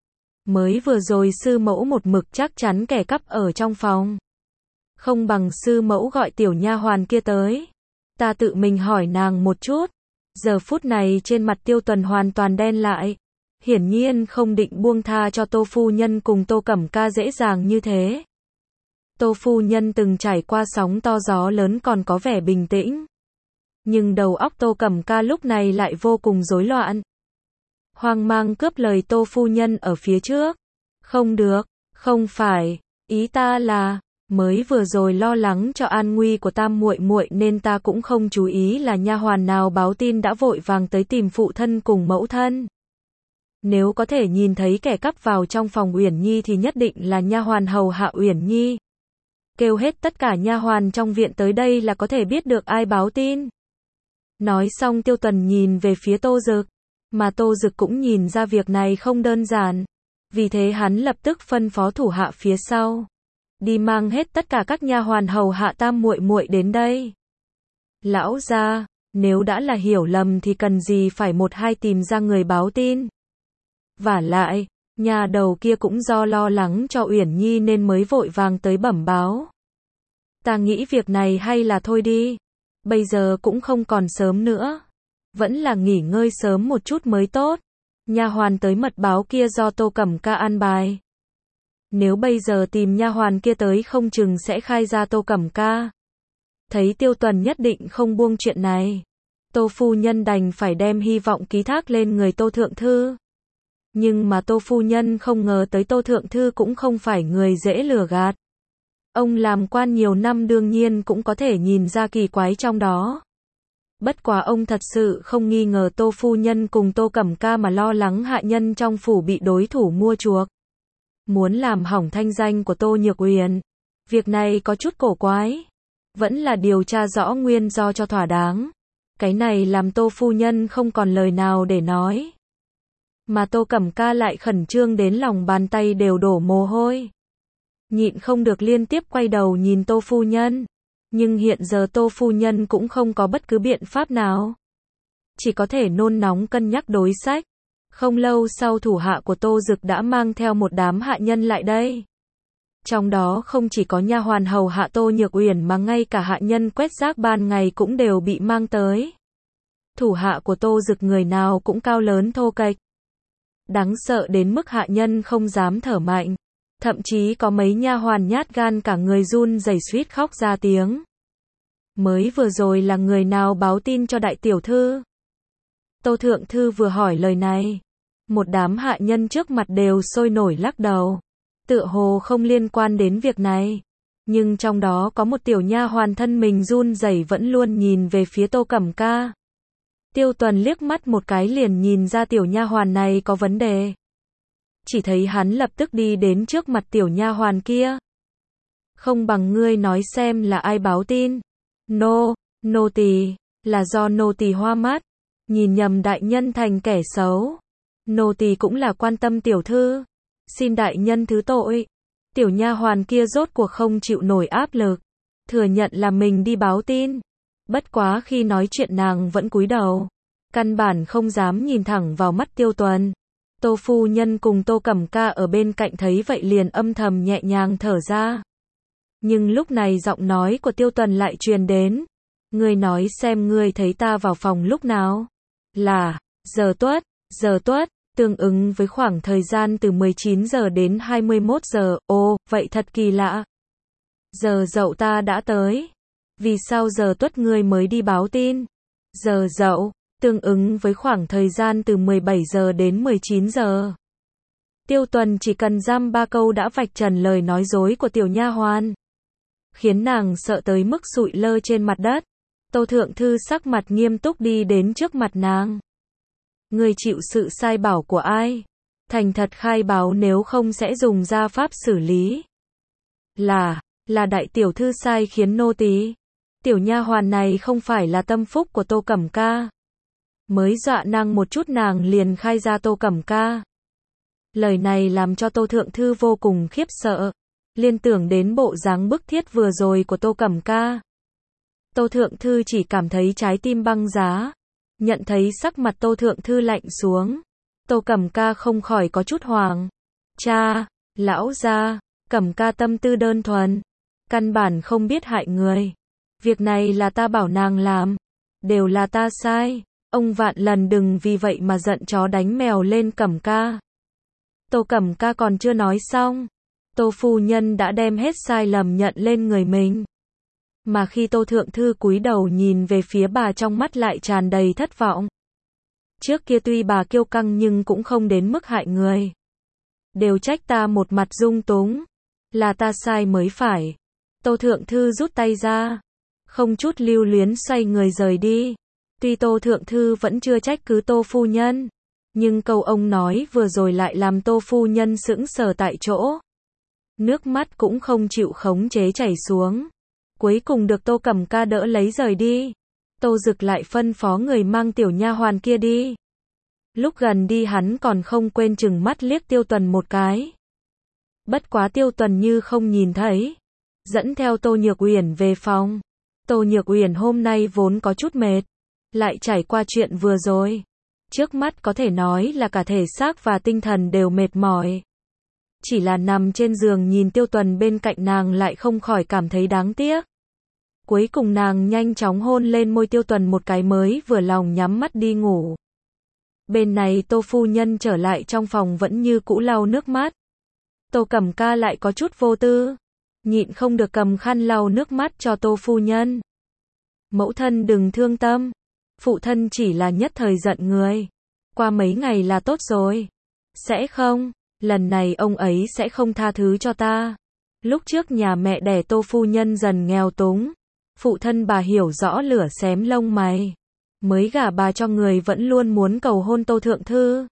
Mới vừa rồi sư mẫu một mực chắc chắn kẻ cắp ở trong phòng. Không bằng sư mẫu gọi tiểu nha hoàn kia tới. Ta tự mình hỏi nàng một chút. Giờ phút này trên mặt Tiêu Tuần hoàn toàn đen lại. Hiển nhiên không định buông tha cho Tô phu nhân cùng Tô Cẩm Ca dễ dàng như thế. Tô phu nhân từng trải qua sóng to gió lớn còn có vẻ bình tĩnh. Nhưng đầu óc Tô Cẩm Ca lúc này lại vô cùng rối loạn. Hoang mang cướp lời Tô phu nhân ở phía trước. Không được, không phải, ý ta là, mới vừa rồi lo lắng cho an nguy của Tam muội muội nên ta cũng không chú ý là nha hoàn nào báo tin đã vội vàng tới tìm phụ thân cùng mẫu thân. Nếu có thể nhìn thấy kẻ cắp vào trong phòng Uyển Nhi thì nhất định là nha hoàn hầu hạ Uyển Nhi. Kêu hết tất cả nha hoàn trong viện tới đây là có thể biết được ai báo tin. Nói xong Tiêu Tuần nhìn về phía Tô Dực, mà Tô Dực cũng nhìn ra việc này không đơn giản. Vì thế hắn lập tức phân phó thủ hạ phía sau, đi mang hết tất cả các nha hoàn hầu hạ Tam muội muội đến đây. Lão gia, nếu đã là hiểu lầm thì cần gì phải một hai tìm ra người báo tin. Vả lại, nhà đầu kia cũng do lo lắng cho Uyển Nhi nên mới vội vàng tới bẩm báo. Ta nghĩ việc này hay là thôi đi. Bây giờ cũng không còn sớm nữa. Vẫn là nghỉ ngơi sớm một chút mới tốt. Nha hoàn tới mật báo kia do Tô Cẩm Ca an bài. Nếu bây giờ tìm nha hoàn kia tới không chừng sẽ khai ra Tô Cẩm Ca. Thấy Tiêu Tuần nhất định không buông chuyện này, Tô phu nhân đành phải đem hy vọng ký thác lên người Tô thượng thư. Nhưng mà Tô phu nhân không ngờ tới Tô thượng thư cũng không phải người dễ lừa gạt. Ông làm quan nhiều năm đương nhiên cũng có thể nhìn ra kỳ quái trong đó. Bất quá ông thật sự không nghi ngờ Tô phu nhân cùng Tô Cẩm Ca mà lo lắng hạ nhân trong phủ bị đối thủ mua chuộc, muốn làm hỏng thanh danh của Tô Nhược Uyển. Việc này có chút cổ quái. Vẫn là điều tra rõ nguyên do cho thỏa đáng. Cái này làm Tô phu nhân không còn lời nào để nói. Mà Tô Cẩm Ca lại khẩn trương đến lòng bàn tay đều đổ mồ hôi. Nhịn không được liên tiếp quay đầu nhìn Tô phu nhân. Nhưng hiện giờ Tô phu nhân cũng không có bất cứ biện pháp nào. Chỉ có thể nôn nóng cân nhắc đối sách. Không lâu sau thủ hạ của Tô Dực đã mang theo một đám hạ nhân lại đây. Trong đó không chỉ có nha hoàn hầu hạ Tô Nhược Uyển mà ngay cả hạ nhân quét rác ban ngày cũng đều bị mang tới. Thủ hạ của Tô Dực người nào cũng cao lớn thô kệch. Đáng sợ đến mức hạ nhân không dám thở mạnh. Thậm chí có mấy nha hoàn nhát gan cả người run rẩy suýt khóc ra tiếng. Mới vừa rồi là người nào báo tin cho đại tiểu thư? Tô thượng thư vừa hỏi lời này, một đám hạ nhân trước mặt đều sôi nổi lắc đầu. Tựa hồ không liên quan đến việc này. Nhưng trong đó có một tiểu nha hoàn thân mình run rẩy vẫn luôn nhìn về phía Tô Cẩm Ca. Tiêu Tuần liếc mắt một cái liền nhìn ra tiểu nha hoàn này có vấn đề. Chỉ thấy hắn lập tức đi đến trước mặt tiểu nha hoàn kia. Không bằng ngươi nói xem là ai báo tin. Nô, nô tỳ, là do nô tỳ hoa mắt, nhìn nhầm đại nhân thành kẻ xấu. Nô tỳ cũng là quan tâm tiểu thư. Xin đại nhân thứ tội. Tiểu nha hoàn kia rốt cuộc không chịu nổi áp lực, thừa nhận là mình đi báo tin. Bất quá khi nói chuyện nàng vẫn cúi đầu, căn bản không dám nhìn thẳng vào mắt Tiêu Tuần. Tô phu nhân cùng Tô Cẩm Ca ở bên cạnh thấy vậy liền âm thầm nhẹ nhàng thở ra. Nhưng lúc này giọng nói của Tiêu Tuần lại truyền đến. Ngươi nói xem ngươi thấy ta vào phòng lúc nào? Là, giờ tuất, giờ tuất. Tương ứng với khoảng thời gian từ mười chín giờ đến hai mươi mốt giờ, ồ, vậy thật kỳ lạ. Giờ dậu ta đã tới. Vì sao giờ tuất ngươi mới đi báo tin? Giờ dậu, tương ứng với khoảng thời gian từ mười bảy giờ đến mười chín giờ. Tiêu Tuần chỉ cần giam ba câu đã vạch trần lời nói dối của tiểu nha hoàn, khiến nàng sợ tới mức sụi lơ trên mặt đất. Tô thượng thư sắc mặt nghiêm túc đi đến trước mặt nàng. Ngươi chịu sự sai bảo của ai? Thành thật khai báo nếu không sẽ dùng gia pháp xử lý. Là, là đại tiểu thư sai khiến nô tỳ. Tiểu nha hoàn này không phải là tâm phúc của Tô Cẩm Ca. Mới dọa nàng một chút nàng liền khai ra Tô Cẩm Ca. Lời này làm cho Tô thượng thư vô cùng khiếp sợ. Liên tưởng đến bộ dáng bức thiết vừa rồi của Tô Cẩm Ca. Tô thượng thư chỉ cảm thấy trái tim băng giá. Nhận thấy sắc mặt Tô thượng thư lạnh xuống, Tô Cẩm Ca không khỏi có chút hoảng. Cha, lão gia, Cẩm Ca tâm tư đơn thuần, căn bản không biết hại người. Việc này là ta bảo nàng làm, đều là ta sai. Ông vạn lần đừng vì vậy mà giận chó đánh mèo lên Cẩm Ca. Tô Cẩm Ca còn chưa nói xong, Tô phu nhân đã đem hết sai lầm nhận lên người mình. Mà khi Tô thượng thư cúi đầu nhìn về phía bà trong mắt lại tràn đầy thất vọng. Trước kia tuy bà kiêu căng nhưng cũng không đến mức hại người. Đều trách ta một mặt dung túng. Là ta sai mới phải. Tô thượng thư rút tay ra, không chút lưu luyến xoay người rời đi. Tuy Tô thượng thư vẫn chưa trách cứ Tô phu nhân, nhưng câu ông nói vừa rồi lại làm Tô phu nhân sững sờ tại chỗ. Nước mắt cũng không chịu khống chế chảy xuống. Cuối cùng được Tô Cẩm Ca đỡ lấy rời đi. Tô Dực lại phân phó người mang tiểu nha hoàn kia đi. Lúc gần đi hắn còn không quên chừng mắt liếc Tiêu Tuần một cái. Bất quá Tiêu Tuần như không nhìn thấy, dẫn theo Tô Nhược Uyển về phòng. Tô Nhược Uyển hôm nay vốn có chút mệt, lại trải qua chuyện vừa rồi. Trước mắt có thể nói là cả thể xác và tinh thần đều mệt mỏi. Chỉ là nằm trên giường nhìn Tiêu Tuần bên cạnh nàng lại không khỏi cảm thấy đáng tiếc. Cuối cùng nàng nhanh chóng hôn lên môi Tiêu Tuần một cái mới vừa lòng nhắm mắt đi ngủ. Bên này Tô phu nhân trở lại trong phòng vẫn như cũ lau nước mắt. Tô Cẩm Ca lại có chút vô tư, nhịn không được cầm khăn lau nước mắt cho Tô phu nhân. Mẫu thân đừng thương tâm, phụ thân chỉ là nhất thời giận người, qua mấy ngày là tốt rồi. Sẽ không, lần này ông ấy sẽ không tha thứ cho ta. Lúc trước nhà mẹ đẻ Tô phu nhân dần nghèo túng, phụ thân bà hiểu rõ lửa xém lông mày, mới gả bà cho người vẫn luôn muốn cầu hôn Tô thượng thư.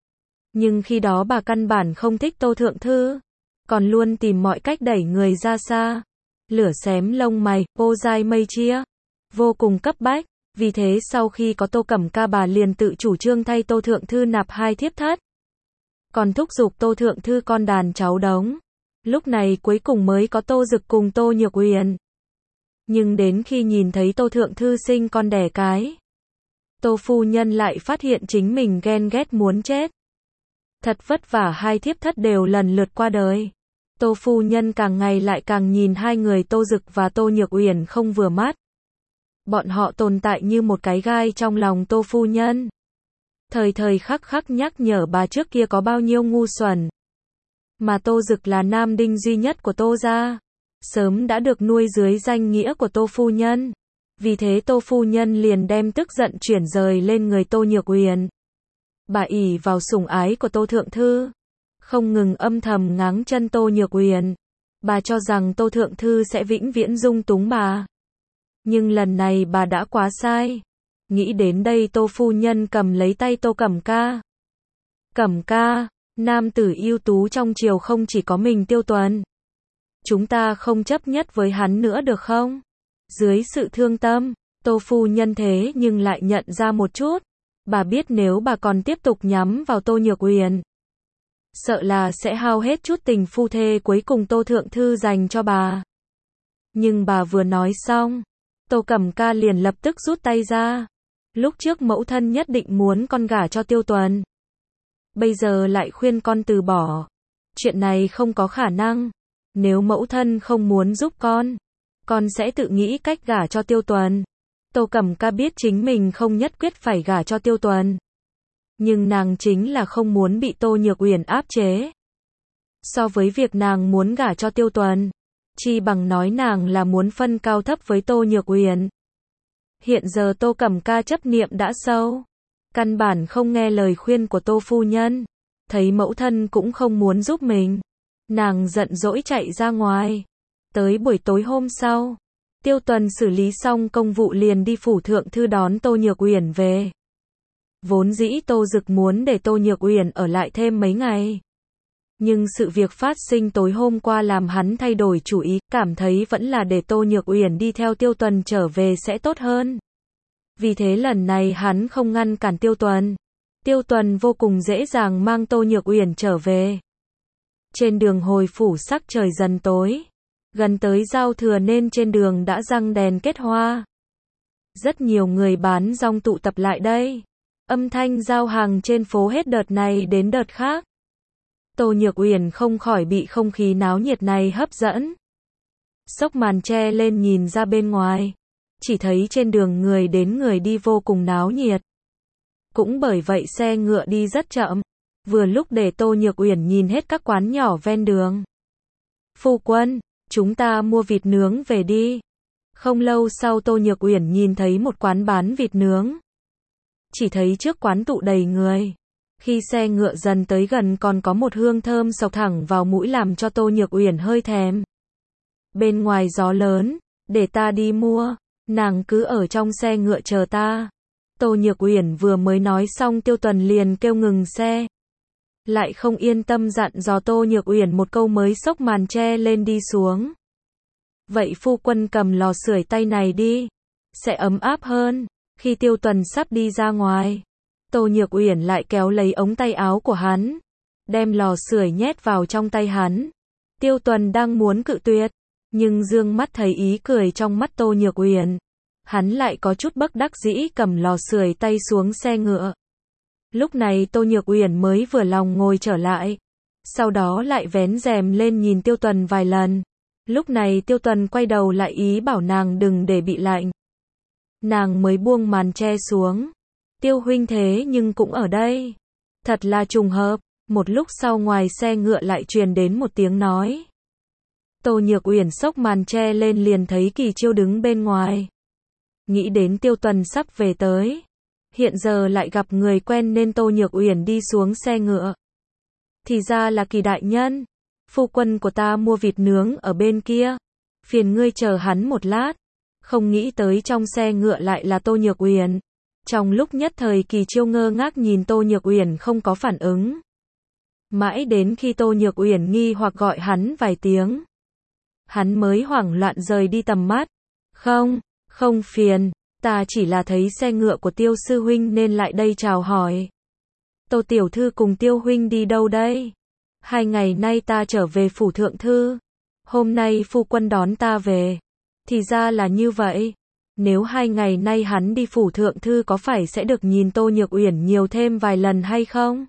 Nhưng khi đó bà căn bản không thích Tô thượng thư, còn luôn tìm mọi cách đẩy người ra xa. Lửa xém lông mày, ô dai mây chia, vô cùng cấp bách. Vì thế sau khi có Tô Cẩm Ca bà liền tự chủ trương thay Tô thượng thư nạp hai thiếp thất, còn thúc giục Tô thượng thư con đàn cháu đống. Lúc này cuối cùng mới có Tô Dực cùng Tô Nhược Uyển. Nhưng đến khi nhìn thấy Tô thượng thư sinh con đẻ cái, Tô phu nhân lại phát hiện chính mình ghen ghét muốn chết. Thật vất vả hai thiếp thất đều lần lượt qua đời. Tô phu nhân càng ngày lại càng nhìn hai người Tô Dực và Tô Nhược Uyển không vừa mắt. Bọn họ tồn tại như một cái gai trong lòng Tô phu nhân. Thời thời khắc khắc nhắc nhở bà trước kia có bao nhiêu ngu xuẩn. Mà Tô Dực là nam đinh duy nhất của Tô gia, sớm đã được nuôi dưới danh nghĩa của Tô phu nhân. Vì thế Tô phu nhân liền đem tức giận chuyển rời lên người Tô Nhược Uyển. Bà ỷ vào sủng ái của Tô thượng thư, không ngừng âm thầm ngáng chân Tô Nhược Uyển. Bà cho rằng Tô thượng thư sẽ vĩnh viễn dung túng bà. Nhưng lần này bà đã quá sai. Nghĩ đến đây Tô phu nhân cầm lấy tay Tô Cẩm Ca. Cẩm Ca, nam tử ưu tú trong triều không chỉ có mình Tiêu Tuần. Chúng ta không chấp nhất với hắn nữa được không? Dưới sự thương tâm, Tô phu nhân thế nhưng lại nhận ra một chút. Bà biết nếu bà còn tiếp tục nhắm vào Tô Nhược Uyển, sợ là sẽ hao hết chút tình phu thê cuối cùng Tô thượng thư dành cho bà. Nhưng bà vừa nói xong, Tô Cẩm Ca liền lập tức rút tay ra. Lúc trước mẫu thân nhất định muốn con gả cho Tiêu Tuần, bây giờ lại khuyên con từ bỏ. Chuyện này không có khả năng. Nếu mẫu thân không muốn giúp con, con sẽ tự nghĩ cách gả cho Tiêu Tuần. Tô Cẩm Ca biết chính mình không nhất quyết phải gả cho Tiêu Tuần, nhưng nàng chính là không muốn bị Tô Nhược Uyển áp chế. So với việc nàng muốn gả cho Tiêu Tuần, chi bằng nói nàng là muốn phân cao thấp với Tô Nhược Uyển. Hiện giờ Tô Cẩm Ca chấp niệm đã sâu, căn bản không nghe lời khuyên của Tô phu nhân. Thấy mẫu thân cũng không muốn giúp mình, nàng giận dỗi chạy ra ngoài. Tới buổi tối hôm sau, Tiêu Tuần xử lý xong công vụ liền đi phủ thượng thư đón Tô Nhược Uyển về. Vốn dĩ Tô Dực muốn để Tô Nhược Uyển ở lại thêm mấy ngày, nhưng sự việc phát sinh tối hôm qua làm hắn thay đổi chủ ý, cảm thấy vẫn là để Tô Nhược Uyển đi theo Tiêu Tuần trở về sẽ tốt hơn. Vì thế lần này hắn không ngăn cản Tiêu Tuần. Tiêu Tuần vô cùng dễ dàng mang Tô Nhược Uyển trở về. Trên đường hồi phủ sắc trời dần tối, gần tới giao thừa nên trên đường đã răng đèn kết hoa. Rất nhiều người bán rong tụ tập lại đây. Âm thanh giao hàng trên phố hết đợt này đến đợt khác. Tô Nhược Uyển không khỏi bị không khí náo nhiệt này hấp dẫn. Xốc màn che lên nhìn ra bên ngoài, chỉ thấy trên đường người đến người đi vô cùng náo nhiệt. Cũng bởi vậy xe ngựa đi rất chậm, vừa lúc để Tô Nhược Uyển nhìn hết các quán nhỏ ven đường. Phu quân, chúng ta mua vịt nướng về đi. Không lâu sau Tô Nhược Uyển nhìn thấy một quán bán vịt nướng. Chỉ thấy trước quán tụ đầy người. Khi xe ngựa dần tới gần còn có một hương thơm xộc thẳng vào mũi làm cho Tô Nhược Uyển hơi thèm. Bên ngoài gió lớn, để ta đi mua, nàng cứ ở trong xe ngựa chờ ta. Tô Nhược Uyển vừa mới nói xong Tiêu Tuần liền kêu ngừng xe. Lại không yên tâm dặn dò Tô Nhược Uyển một câu mới xốc màn che lên đi xuống. Vậy phu quân cầm lò sưởi tay này đi. sẽ ấm áp hơn. Khi Tiêu Tuần sắp đi ra ngoài, Tô Nhược Uyển lại kéo lấy ống tay áo của hắn, đem lò sưởi nhét vào trong tay hắn. Tiêu Tuần đang muốn cự tuyệt, nhưng dương mắt thấy ý cười trong mắt Tô Nhược Uyển, hắn lại có chút bất đắc dĩ cầm lò sưởi tay xuống xe ngựa. Lúc này Tô Nhược Uyển mới vừa lòng ngồi trở lại, sau đó lại vén rèm lên nhìn Tiêu Tuần vài lần. Lúc này Tiêu Tuần quay đầu lại ý bảo nàng đừng để bị lạnh. Nàng mới buông màn che xuống. Tiêu huynh thế nhưng cũng ở đây. Thật là trùng hợp. Một lúc sau ngoài xe ngựa lại truyền đến một tiếng nói. Tô Nhược Uyển xốc màn che lên liền thấy Kỳ Chiêu đứng bên ngoài. Nghĩ đến Tiêu Tuần sắp về tới, hiện giờ lại gặp người quen nên Tô Nhược Uyển đi xuống xe ngựa. Thì ra là Kỳ đại nhân, phu quân của ta mua vịt nướng ở bên kia, phiền ngươi chờ hắn một lát. Không nghĩ tới trong xe ngựa lại là Tô Nhược Uyển. Trong lúc nhất thời Kỳ Chiêu ngơ ngác nhìn Tô Nhược Uyển không có phản ứng. Mãi đến khi Tô Nhược Uyển nghi hoặc gọi hắn vài tiếng, hắn mới hoảng loạn rời đi tầm mắt. Không, không phiền, ta chỉ là thấy xe ngựa của Tiêu sư huynh nên lại đây chào hỏi. Tô tiểu thư cùng Tiêu huynh đi đâu đây? Hai ngày nay ta trở về phủ thượng thư, hôm nay phu quân đón ta về. Thì ra là như vậy. Nếu hai ngày nay hắn đi phủ thượng thư có phải sẽ được nhìn Tô Nhược Uyển nhiều thêm vài lần hay không?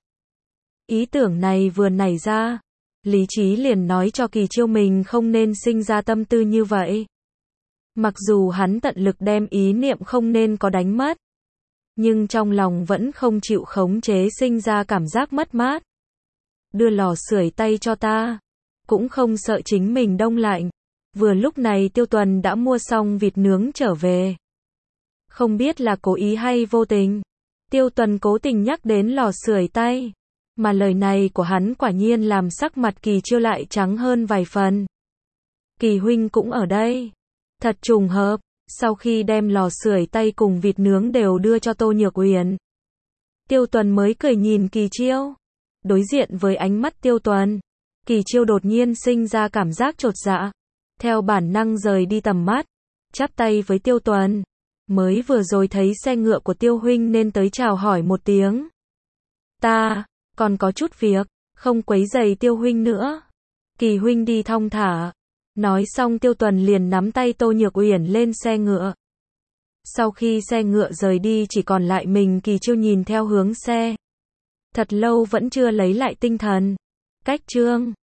Ý tưởng này vừa nảy ra, lý trí liền nói cho Kỳ Chiêu mình không nên sinh ra tâm tư như vậy. Mặc dù hắn tận lực đem ý niệm không nên có đánh mất, nhưng trong lòng vẫn không chịu khống chế sinh ra cảm giác mất mát. Đưa lò sưởi tay cho ta, cũng không sợ chính mình đông lạnh. Vừa lúc này Tiêu Tuần đã mua xong vịt nướng trở về. Không biết là cố ý hay vô tình, Tiêu Tuần cố tình nhắc đến lò sưởi tay, mà lời này của hắn quả nhiên làm sắc mặt Kỳ Chiêu lại trắng hơn vài phần. Kỳ huynh cũng ở đây. Thật trùng hợp. Sau khi đem lò sưởi tay cùng vịt nướng đều đưa cho Tô Nhược Uyển, Tiêu Tuần mới cười nhìn Kỳ Chiêu. Đối diện với ánh mắt Tiêu Tuần, Kỳ Chiêu đột nhiên sinh ra cảm giác chột dạ, theo bản năng rời đi tầm mắt, chắp tay với Tiêu Tuần. Mới vừa rồi thấy xe ngựa của Tiêu huynh nên tới chào hỏi một tiếng. Ta còn có chút việc, không quấy rầy Tiêu huynh nữa. Kỳ huynh đi thong thả. Nói xong Tiêu Tuần liền nắm tay Tô Nhược Uyển lên xe ngựa. Sau khi xe ngựa rời đi chỉ còn lại mình Kỳ Chiêu nhìn theo hướng xe. Thật lâu vẫn chưa lấy lại tinh thần. Cách chương